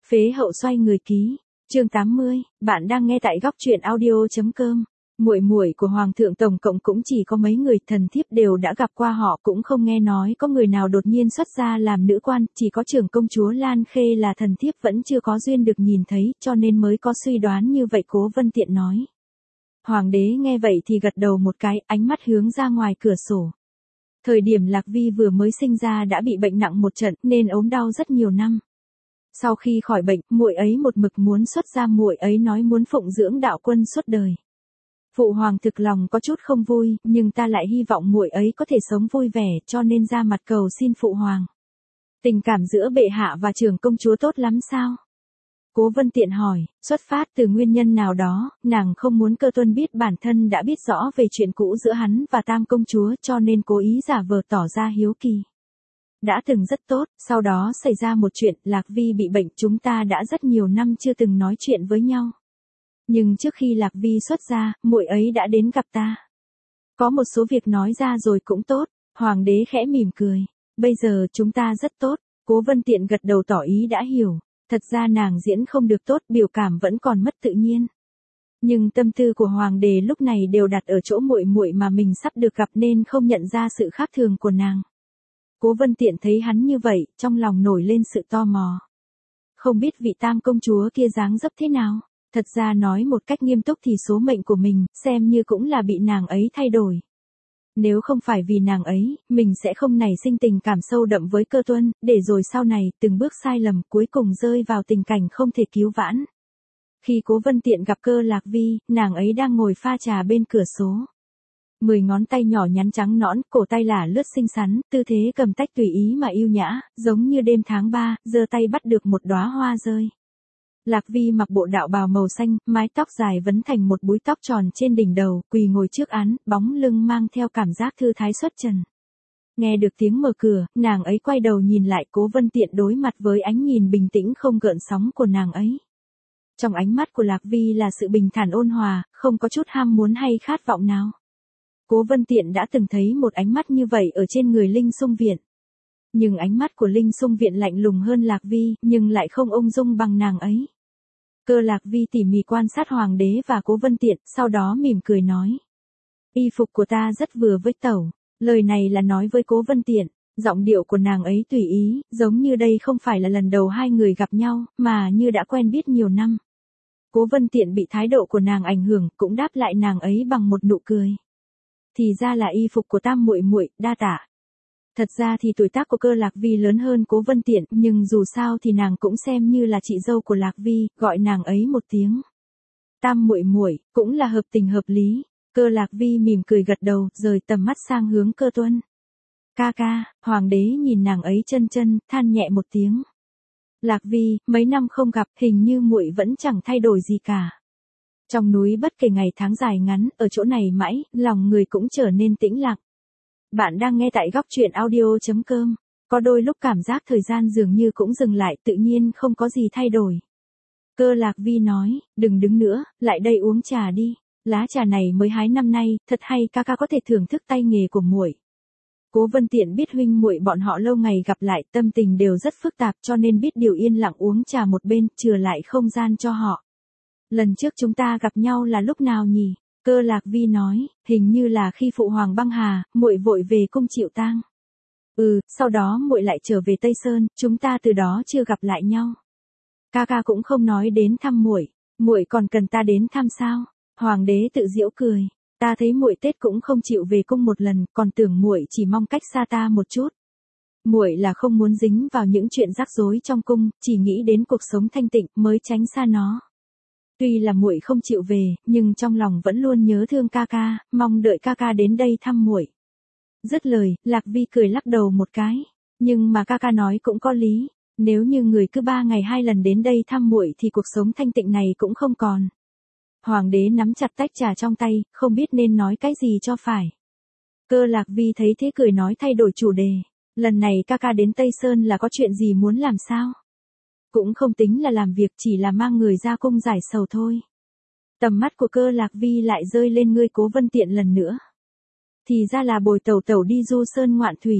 Phế hậu xoay người ký. Chương 80, bạn đang nghe tại góc truyện audio.com. Muội muội của hoàng thượng tổng cộng cũng chỉ có mấy người, thần thiếp đều đã gặp qua họ, cũng không nghe nói có người nào đột nhiên xuất gia làm nữ quan, chỉ có trưởng công chúa Lan Khê là thần thiếp vẫn chưa có duyên được nhìn thấy, cho nên mới có suy đoán như vậy, Cố Vân Tiện nói. Hoàng đế nghe vậy thì gật đầu một cái, ánh mắt hướng ra ngoài cửa sổ. Thời điểm Lạc Vi vừa mới sinh ra đã bị bệnh nặng một trận nên ốm đau rất nhiều năm. Sau khi khỏi bệnh, muội ấy một mực muốn xuất gia, muội ấy nói muốn phụng dưỡng đạo quân suốt đời. Phụ hoàng thực lòng có chút không vui, nhưng ta lại hy vọng muội ấy có thể sống vui vẻ, cho nên ra mặt cầu xin phụ hoàng. Tình cảm giữa bệ hạ và trưởng công chúa tốt lắm sao? Cố Vân Tiện hỏi, xuất phát từ nguyên nhân nào đó, nàng không muốn Cơ Tuân biết bản thân đã biết rõ về chuyện cũ giữa hắn và Tam công chúa, cho nên cố ý giả vờ tỏ ra hiếu kỳ. Đã từng rất tốt, sau đó xảy ra một chuyện, Lạc Vi bị bệnh, chúng ta đã rất nhiều năm chưa từng nói chuyện với nhau. Nhưng trước khi Lạc Vi xuất gia, muội ấy đã đến gặp ta. Có một số việc nói ra rồi cũng tốt, hoàng đế khẽ mỉm cười. Bây giờ chúng ta rất tốt, Cố Vân Tiện gật đầu tỏ ý đã hiểu. Thật ra nàng diễn không được tốt, biểu cảm vẫn còn mất tự nhiên. Nhưng tâm tư của hoàng đế lúc này đều đặt ở chỗ muội muội mà mình sắp được gặp nên không nhận ra sự khác thường của nàng. Cố Vân Tiện thấy hắn như vậy, trong lòng nổi lên sự tò mò. Không biết vị Tam công chúa kia dáng dấp thế nào? Thật ra nói một cách nghiêm túc thì số mệnh của mình, xem như cũng là bị nàng ấy thay đổi. Nếu không phải vì nàng ấy, mình sẽ không nảy sinh tình cảm sâu đậm với Cơ Tuân, để rồi sau này, từng bước sai lầm, cuối cùng rơi vào tình cảnh không thể cứu vãn. Khi Cố Vân Tiện gặp Cơ Lạc Vi, nàng ấy đang ngồi pha trà bên cửa sổ. 10 ngón tay nhỏ nhắn trắng nõn, cổ tay lả lướt xinh xắn, tư thế cầm tách tùy ý mà yêu nhã, giống như đêm tháng 3, giơ tay bắt được một đóa hoa rơi. Lạc Vi mặc bộ đạo bào màu xanh, mái tóc dài vấn thành một búi tóc tròn trên đỉnh đầu, quỳ ngồi trước án, bóng lưng mang theo cảm giác thư thái xuất trần. Nghe được tiếng mở cửa, nàng ấy quay đầu nhìn lại, Cố Vân Tiện đối mặt với ánh nhìn bình tĩnh không gợn sóng của nàng ấy. Trong ánh mắt của Lạc Vi là sự bình thản ôn hòa, không có chút ham muốn hay khát vọng nào. Cố Vân Tiện đã từng thấy một ánh mắt như vậy ở trên người Linh Sung Viện. Nhưng ánh mắt của Linh Sung Viện lạnh lùng hơn Lạc Vi, nhưng lại không ung dung bằng nàng ấy. Cơ Lạc Vi tỉ mỉ quan sát hoàng đế và Cố Vân Tiện, sau đó mỉm cười nói. Y phục của ta rất vừa với tẩu. Lời này là nói với Cố Vân Tiện, giọng điệu của nàng ấy tùy ý, giống như đây không phải là lần đầu hai người gặp nhau, mà như đã quen biết nhiều năm. Cố Vân Tiện bị thái độ của nàng ảnh hưởng, cũng đáp lại nàng ấy bằng một nụ cười. Thì ra là y phục của Tam muội muội, đa tạ. Thật ra thì tuổi tác của Cơ Lạc Vi lớn hơn Cố Vân Tiện, nhưng dù sao thì nàng cũng xem như là chị dâu của Lạc Vi, gọi nàng ấy một tiếng Tam muội muội, cũng là hợp tình hợp lý. Cơ Lạc Vi mỉm cười gật đầu, rời tầm mắt sang hướng Cơ Tuân. Ca ca, hoàng đế nhìn nàng ấy chân chân, than nhẹ một tiếng. Lạc Vi, mấy năm không gặp, hình như muội vẫn chẳng thay đổi gì cả. Trong núi bất kể ngày tháng dài ngắn, ở chỗ này mãi, lòng người cũng trở nên tĩnh lặng. Bạn đang nghe tại góc truyện audio.com. Có đôi lúc cảm giác thời gian dường như cũng dừng lại, tự nhiên không có gì thay đổi. Cơ Lạc Vi nói, đừng đứng nữa, lại đây uống trà đi. Lá trà này mới hái năm nay, thật hay, ca ca có thể thưởng thức tay nghề của muội. Cố Vân Tiện biết huynh muội bọn họ lâu ngày gặp lại, tâm tình đều rất phức tạp, cho nên biết điều yên lặng uống trà một bên, chừa lại không gian cho họ. Lần trước chúng ta gặp nhau là lúc nào nhỉ? Cơ Lạc Vi nói, hình như là khi phụ hoàng băng hà, muội vội về cung chịu tang. Sau đó muội lại trở về Tây Sơn, chúng ta từ đó chưa gặp lại nhau. Ca ca cũng không nói đến thăm muội, muội còn cần ta đến thăm sao? Hoàng đế tự giễu cười, ta thấy muội Tết cũng không chịu về cung một lần, còn tưởng muội chỉ mong cách xa ta một chút. Muội là không muốn dính vào những chuyện rắc rối trong cung, chỉ nghĩ đến cuộc sống thanh tịnh mới tránh xa nó. Tuy là muội không chịu về, nhưng trong lòng vẫn luôn nhớ thương ca ca, mong đợi ca ca đến đây thăm muội. Dứt lời, Lạc Vi cười lắc đầu một cái, nhưng mà ca ca nói cũng có lý, nếu như người cứ 3 ngày 2 lần đến đây thăm muội thì cuộc sống thanh tịnh này cũng không còn. Hoàng đế nắm chặt tách trà trong tay, không biết nên nói cái gì cho phải. Cơ Lạc Vi thấy thế cười nói thay đổi chủ đề, lần này ca ca đến Tây Sơn là có chuyện gì muốn làm sao? Cũng không tính là làm việc, chỉ là mang người ra cung giải sầu thôi. Tầm mắt của Cơ Lạc Vi lại rơi lên người Cố Vân Tiện lần nữa. Thì ra là bồi tẩu tẩu đi du sơn ngoạn thủy.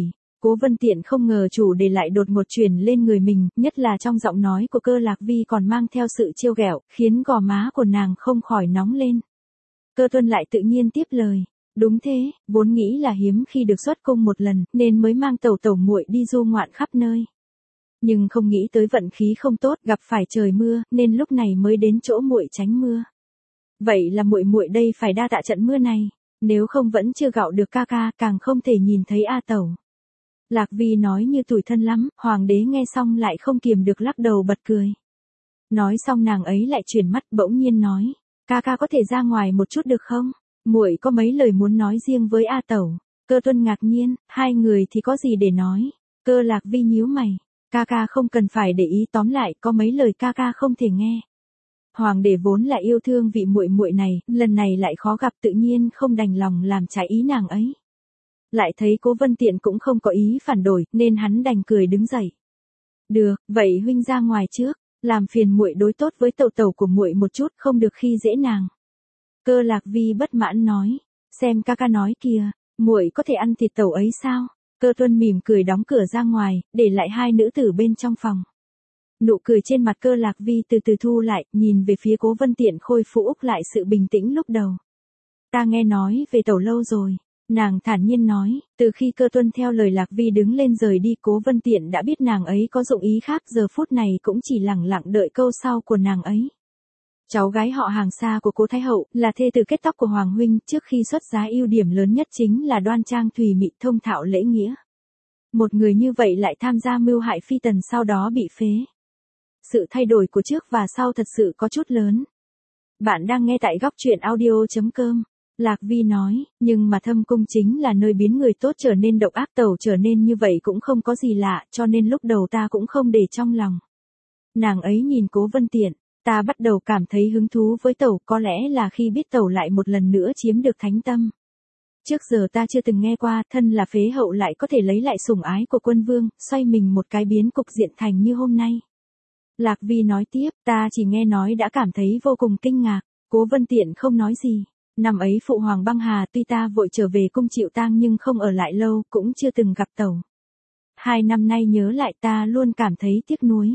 Cố Vân Tiện không ngờ chủ đề lại đột ngột chuyển lên người mình, nhất là trong giọng nói của Cơ Lạc Vi còn mang theo sự trêu ghẹo, khiến gò má của nàng không khỏi nóng lên. Cơ Tuân lại tự nhiên tiếp lời. Đúng thế, vốn nghĩ là hiếm khi được xuất cung một lần, nên mới mang tẩu tẩu muội đi du ngoạn khắp nơi. Nhưng không nghĩ tới vận khí không tốt, gặp phải trời mưa, nên lúc này mới đến chỗ muội tránh mưa. Vậy là muội muội đây phải đa tạ trận mưa này, nếu không vẫn chưa gạo được ca ca, càng không thể nhìn thấy A tẩu. Lạc Vi nói như tủi thân lắm, hoàng đế nghe xong lại không kiềm được lắc đầu bật cười. Nói xong nàng ấy lại chuyển mắt bỗng nhiên nói, ca ca có thể ra ngoài một chút được không? Muội có mấy lời muốn nói riêng với A tẩu. Cơ Tuân ngạc nhiên, hai người thì có gì để nói? Cơ Lạc Vi nhíu mày, ca ca không cần phải để ý, tóm lại có mấy lời ca ca không thể nghe. Hoàng đế vốn là yêu thương vị muội muội này, lần này lại khó gặp, tự nhiên không đành lòng làm trái ý nàng ấy. Lại thấy Cố Vân Tiện cũng không có ý phản đổi, nên hắn đành cười đứng dậy. Được, vậy huynh ra ngoài trước, làm phiền muội đối tốt với tẩu tẩu của muội một chút, không được khi dễ nàng. Cơ Lạc Vi bất mãn nói, xem ca ca nói kìa, muội có thể ăn thịt tẩu ấy sao? Cơ Tuân mỉm cười đóng cửa ra ngoài, để lại hai nữ tử bên trong phòng. Nụ cười trên mặt Cơ Lạc Vi từ từ thu lại, nhìn về phía Cố Vân Tiện khôi phục lại sự bình tĩnh lúc đầu. Ta nghe nói về tẩu lâu rồi. Nàng thản nhiên nói, từ khi Cơ Tuân theo lời Lạc Vi đứng lên rời đi, Cố Vân Tiện đã biết nàng ấy có dụng ý khác, giờ phút này cũng chỉ lẳng lặng đợi câu sau của nàng ấy. Cháu gái họ hàng xa của Cố Thái Hậu, là thê từ kết tóc của Hoàng huynh, trước khi xuất giá ưu điểm lớn nhất chính là đoan trang thùy mị, thông thạo lễ nghĩa. Một người như vậy lại tham gia mưu hại phi tần, sau đó bị phế. Sự thay đổi của trước và sau thật sự có chút lớn. Bạn đang nghe tại góc truyện audio.com. Lạc Vi nói, nhưng mà thâm cung chính là nơi biến người tốt trở nên độc ác, tẩu trở nên như vậy cũng không có gì lạ, cho nên lúc đầu ta cũng không để trong lòng. Nàng ấy nhìn Cố Vân Tiện, ta bắt đầu cảm thấy hứng thú với tẩu, có lẽ là khi biết tẩu lại một lần nữa chiếm được thánh tâm. Trước giờ ta chưa từng nghe qua, thân là phế hậu lại có thể lấy lại sủng ái của quân vương, xoay mình một cái biến cục diện thành như hôm nay. Lạc Vi nói tiếp, ta chỉ nghe nói đã cảm thấy vô cùng kinh ngạc. Cố Vân Tiện không nói gì. Năm ấy phụ hoàng băng hà, tuy ta vội trở về cung chịu tang nhưng không ở lại lâu, cũng chưa từng gặp tẩu. 2 năm nay nhớ lại ta luôn cảm thấy tiếc nuối.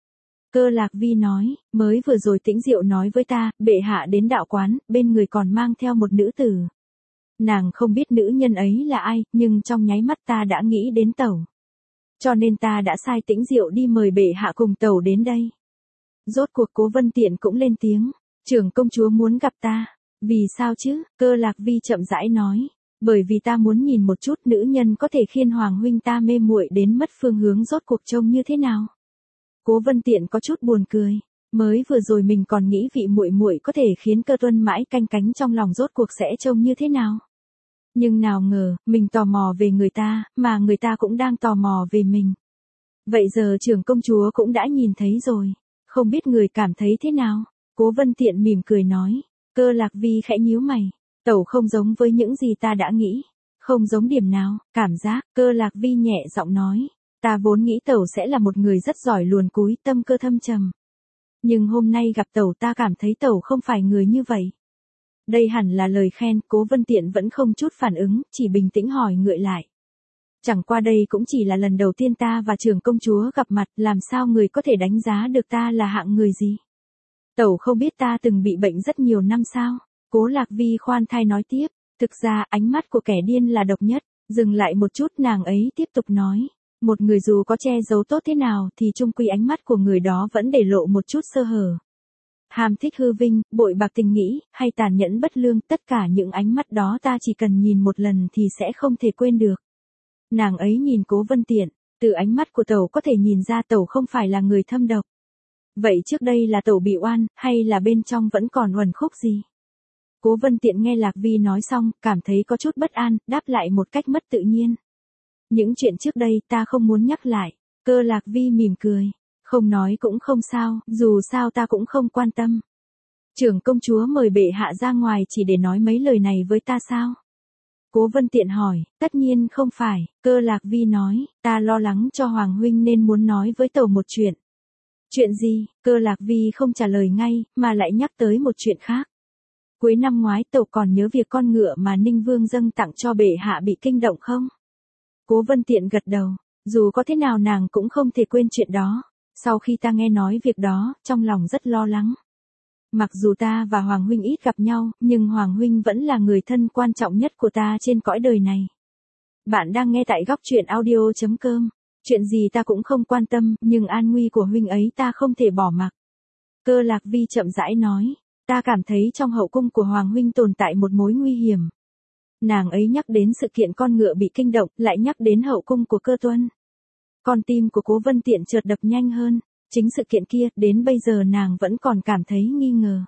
Cơ Lạc Vi nói, mới vừa rồi Tĩnh Diệu nói với ta, bệ hạ đến đạo quán, bên người còn mang theo một nữ tử. Nàng không biết nữ nhân ấy là ai, nhưng trong nháy mắt ta đã nghĩ đến tẩu. Cho nên ta đã sai Tĩnh Diệu đi mời bệ hạ cùng tẩu đến đây. Rốt cuộc Cố Vân Tiện cũng lên tiếng, trưởng công chúa muốn gặp ta. Vì sao chứ? Cơ Lạc Vi chậm rãi nói, bởi vì ta muốn nhìn một chút nữ nhân có thể khiến hoàng huynh ta mê muội đến mất phương hướng, rốt cuộc trông như thế nào. Cố Vân Tiện có chút buồn cười, mới vừa rồi mình còn nghĩ vị muội muội có thể khiến Cơ Tuân mãi canh cánh trong lòng rốt cuộc sẽ trông như thế nào. Nhưng nào ngờ, mình tò mò về người ta, mà người ta cũng đang tò mò về mình. Vậy giờ trưởng công chúa cũng đã nhìn thấy rồi, không biết người cảm thấy thế nào? Cố Vân Tiện mỉm cười nói. Cơ Lạc Vi khẽ nhíu mày, tẩu không giống với những gì ta đã nghĩ. Không giống điểm nào? Cảm giác. Cơ Lạc Vi nhẹ giọng nói, ta vốn nghĩ tẩu sẽ là một người rất giỏi luồn cúi, tâm cơ thâm trầm. Nhưng hôm nay gặp tẩu ta cảm thấy tẩu không phải người như vậy. Đây hẳn là lời khen. Cố Vân Tiện vẫn không chút phản ứng, chỉ bình tĩnh hỏi ngược lại. Chẳng qua đây cũng chỉ là lần đầu tiên ta và trưởng công chúa gặp mặt, làm sao người có thể đánh giá được ta là hạng người gì? Tẩu không biết ta từng bị bệnh rất nhiều năm sao? Cố Lạc Vi khoan thai nói tiếp, thực ra ánh mắt của kẻ điên là độc nhất. Dừng lại một chút, nàng ấy tiếp tục nói, một người dù có che giấu tốt thế nào thì chung quy ánh mắt của người đó vẫn để lộ một chút sơ hở. Ham thích hư vinh, bội bạc tình nghĩ, hay tàn nhẫn bất lương, tất cả những ánh mắt đó ta chỉ cần nhìn một lần thì sẽ không thể quên được. Nàng ấy nhìn Cố Vân Tiện, từ ánh mắt của tẩu có thể nhìn ra tẩu không phải là người thâm độc. Vậy trước đây là tẩu bị oan, hay là bên trong vẫn còn uẩn khúc gì? Cố Vân Tiện nghe Lạc Vi nói xong, cảm thấy có chút bất an, đáp lại một cách mất tự nhiên. Những chuyện trước đây ta không muốn nhắc lại. Cơ Lạc Vi mỉm cười, không nói cũng không sao, dù sao ta cũng không quan tâm. Trưởng công chúa mời bệ hạ ra ngoài chỉ để nói mấy lời này với ta sao? Cố Vân Tiện hỏi, tất nhiên không phải. Cơ Lạc Vi nói, ta lo lắng cho Hoàng huynh nên muốn nói với tẩu một chuyện. Chuyện gì? Cơ Lạc Vi không trả lời ngay, mà lại nhắc tới một chuyện khác. Cuối năm ngoái tẩu còn nhớ việc con ngựa mà Ninh Vương dâng tặng cho bệ hạ bị kinh động không? Cố Vân Tiện gật đầu, dù có thế nào nàng cũng không thể quên chuyện đó. Sau khi ta nghe nói việc đó, trong lòng rất lo lắng. Mặc dù ta và Hoàng huynh ít gặp nhau, nhưng Hoàng huynh vẫn là người thân quan trọng nhất của ta trên cõi đời này. Bạn đang nghe tại góc truyện audio.com. Chuyện gì ta cũng không quan tâm, nhưng an nguy của huynh ấy ta không thể bỏ mặc. Cơ Lạc Vi chậm rãi nói, ta cảm thấy trong hậu cung của Hoàng huynh tồn tại một mối nguy hiểm. Nàng ấy nhắc đến sự kiện con ngựa bị kinh động, lại nhắc đến hậu cung của Cơ Tuân. Con tim của Cố Vân Tiện chợt đập nhanh hơn, chính sự kiện kia, đến bây giờ nàng vẫn còn cảm thấy nghi ngờ.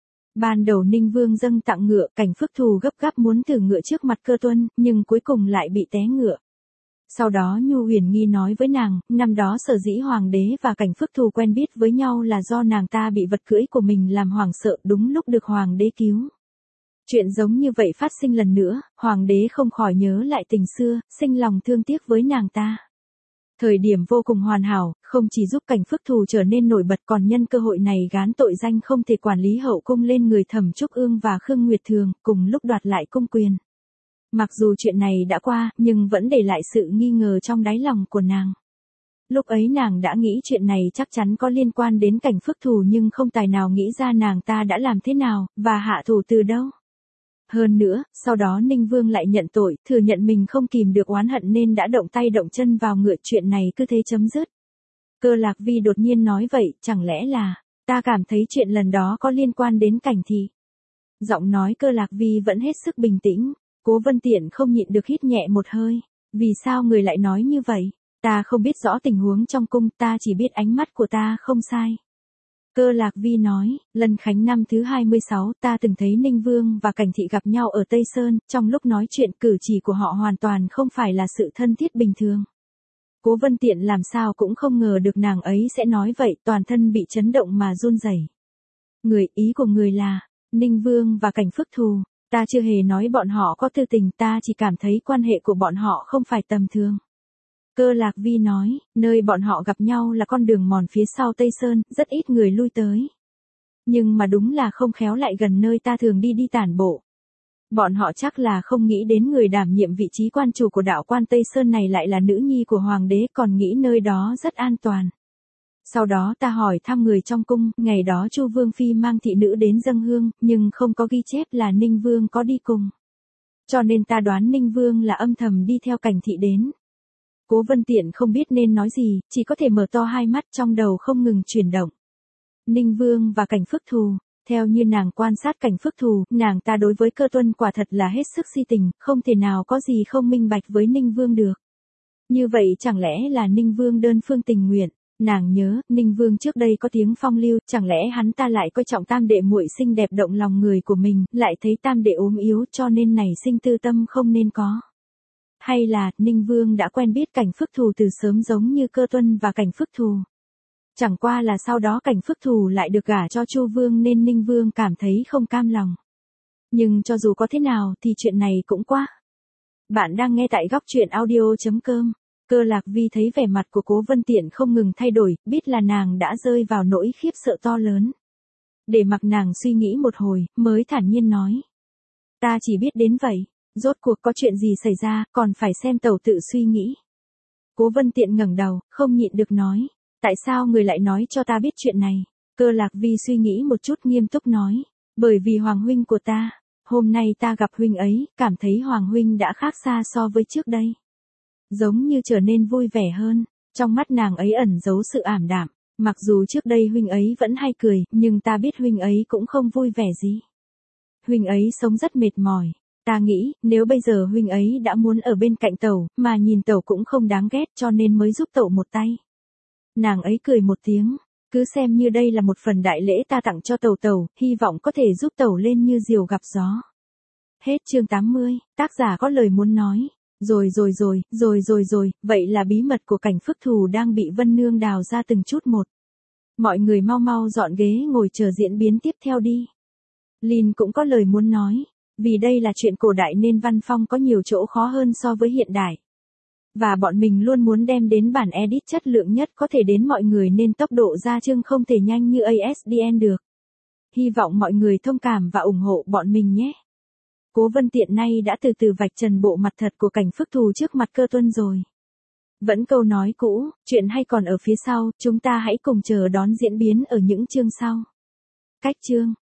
Ban đầu Ninh Vương dâng tặng ngựa, Cảnh Phước Thù gấp gáp muốn thử ngựa trước mặt Cơ Tuân, nhưng cuối cùng lại bị té ngựa. Sau đó Nhu Huyền Nghi nói với nàng, năm đó sở dĩ Hoàng đế và Cảnh Phước Thù quen biết với nhau là do nàng ta bị vật cưỡi của mình làm hoảng sợ đúng lúc được Hoàng đế cứu. Chuyện giống như vậy phát sinh lần nữa, Hoàng đế không khỏi nhớ lại tình xưa, sinh lòng thương tiếc với nàng ta. Thời điểm vô cùng hoàn hảo, không chỉ giúp Cảnh Phước Thù trở nên nổi bật còn nhân cơ hội này gán tội danh không thể quản lý hậu cung lên người Thẩm Trúc Ương và Khương Nguyệt Thường, cùng lúc đoạt lại cung quyền. Mặc dù chuyện này đã qua, nhưng vẫn để lại sự nghi ngờ trong đáy lòng của nàng. Lúc ấy nàng đã nghĩ chuyện này chắc chắn có liên quan đến Cảnh Phước Thù nhưng không tài nào nghĩ ra nàng ta đã làm thế nào, và hạ thủ từ đâu. Hơn nữa, sau đó Ninh Vương lại nhận tội, thừa nhận mình không kìm được oán hận nên đã động tay động chân vào ngựa, chuyện này cứ thế chấm dứt. Cơ Lạc Vi đột nhiên nói vậy, chẳng lẽ là, ta cảm thấy chuyện lần đó có liên quan đến Cảnh thị. Giọng nói Cơ Lạc Vi vẫn hết sức bình tĩnh, Cố Vân Tiện không nhịn được hít nhẹ một hơi, vì sao người lại nói như vậy? Ta không biết rõ tình huống trong cung, ta chỉ biết ánh mắt của ta không sai. Cơ Lạc Vi nói, Lân Khánh năm thứ 26, ta từng thấy Ninh Vương và Cảnh thị gặp nhau ở Tây Sơn, trong lúc nói chuyện cử chỉ của họ hoàn toàn không phải là sự thân thiết bình thường. Cố Vân Tiện làm sao cũng không ngờ được nàng ấy sẽ nói vậy, toàn thân bị chấn động mà run rẩy. Ý của người là, Ninh Vương và Cảnh Phước Thù, ta chưa hề nói bọn họ có tư tình, ta chỉ cảm thấy quan hệ của bọn họ không phải tầm thường. Cơ Lạc Vi nói, nơi bọn họ gặp nhau là con đường mòn phía sau Tây Sơn, rất ít người lui tới. Nhưng mà đúng là không khéo lại gần nơi ta thường đi tản bộ. Bọn họ chắc là không nghĩ đến người đảm nhiệm vị trí quan chủ của đạo quan Tây Sơn này lại là nữ nhi của Hoàng đế, còn nghĩ nơi đó rất an toàn. Sau đó ta hỏi thăm người trong cung, ngày đó Chu Vương Phi mang thị nữ đến dâng hương, nhưng không có ghi chép là Ninh Vương có đi cùng. Cho nên ta đoán Ninh Vương là âm thầm đi theo Cảnh thị đến. Cố Vân Tiện không biết nên nói gì, chỉ có thể mở to hai mắt, trong đầu không ngừng chuyển động. Ninh Vương và Cảnh Phước Thù, theo như nàng quan sát Cảnh Phước Thù, nàng ta đối với Cơ Tuân quả thật là hết sức si tình, không thể nào có gì không minh bạch với Ninh Vương được. Như vậy chẳng lẽ là Ninh Vương đơn phương tình nguyện? Nàng nhớ, Ninh Vương trước đây có tiếng phong lưu, chẳng lẽ hắn ta lại coi trọng tam đệ muội xinh đẹp động lòng người của mình, lại thấy tam đệ ốm yếu cho nên nảy sinh tư tâm không nên có. Hay là, Ninh Vương đã quen biết Cảnh Phước Thù từ sớm giống như Cơ Tuân và Cảnh Phước Thù. Chẳng qua là sau đó Cảnh Phước Thù lại được gả cho Chu Vương nên Ninh Vương cảm thấy không cam lòng. Nhưng cho dù có thế nào thì chuyện này cũng quá. Bạn đang nghe tại góc truyện audio.com. Cơ Lạc Vi thấy vẻ mặt của Cố Vân Tiện không ngừng thay đổi, biết là nàng đã rơi vào nỗi khiếp sợ to lớn. Để mặc nàng suy nghĩ một hồi, mới thản nhiên nói. Ta chỉ biết đến vậy. Rốt cuộc có chuyện gì xảy ra, còn phải xem tẩu tự suy nghĩ. Cố Vân Tiện ngẩng đầu, không nhịn được nói. Tại sao người lại nói cho ta biết chuyện này? Cơ Lạc Vi suy nghĩ một chút nghiêm túc nói. Bởi vì Hoàng huynh của ta, hôm nay ta gặp huynh ấy, cảm thấy Hoàng huynh đã khác xa so với trước đây. Giống như trở nên vui vẻ hơn, trong mắt nàng ấy ẩn giấu sự ảm đạm. Mặc dù trước đây huynh ấy vẫn hay cười, nhưng ta biết huynh ấy cũng không vui vẻ gì. Huynh ấy sống rất mệt mỏi. Ta nghĩ, nếu bây giờ huynh ấy đã muốn ở bên cạnh tẩu, mà nhìn tẩu cũng không đáng ghét cho nên mới giúp tẩu một tay. Nàng ấy cười một tiếng, cứ xem như đây là một phần đại lễ ta tặng cho tẩu, hy vọng có thể giúp tẩu lên như diều gặp gió. Hết chương 80, tác giả có lời muốn nói. Rồi, vậy là bí mật của Cảnh Phước Thù đang bị Vân Nương đào ra từng chút một. Mọi người mau mau dọn ghế ngồi chờ diễn biến tiếp theo đi. Lin cũng có lời muốn nói. Vì đây là chuyện cổ đại nên văn phong có nhiều chỗ khó hơn so với hiện đại. Và bọn mình luôn muốn đem đến bản edit chất lượng nhất có thể đến mọi người nên tốc độ ra chương không thể nhanh như ASDN được. Hy vọng mọi người thông cảm và ủng hộ bọn mình nhé. Cố Vân Tiện nay đã từ từ vạch trần bộ mặt thật của Cảnh Phước Thù trước mặt Cơ Tuân rồi. Vẫn câu nói cũ, chuyện hay còn ở phía sau, chúng ta hãy cùng chờ đón diễn biến ở những chương sau. Cách chương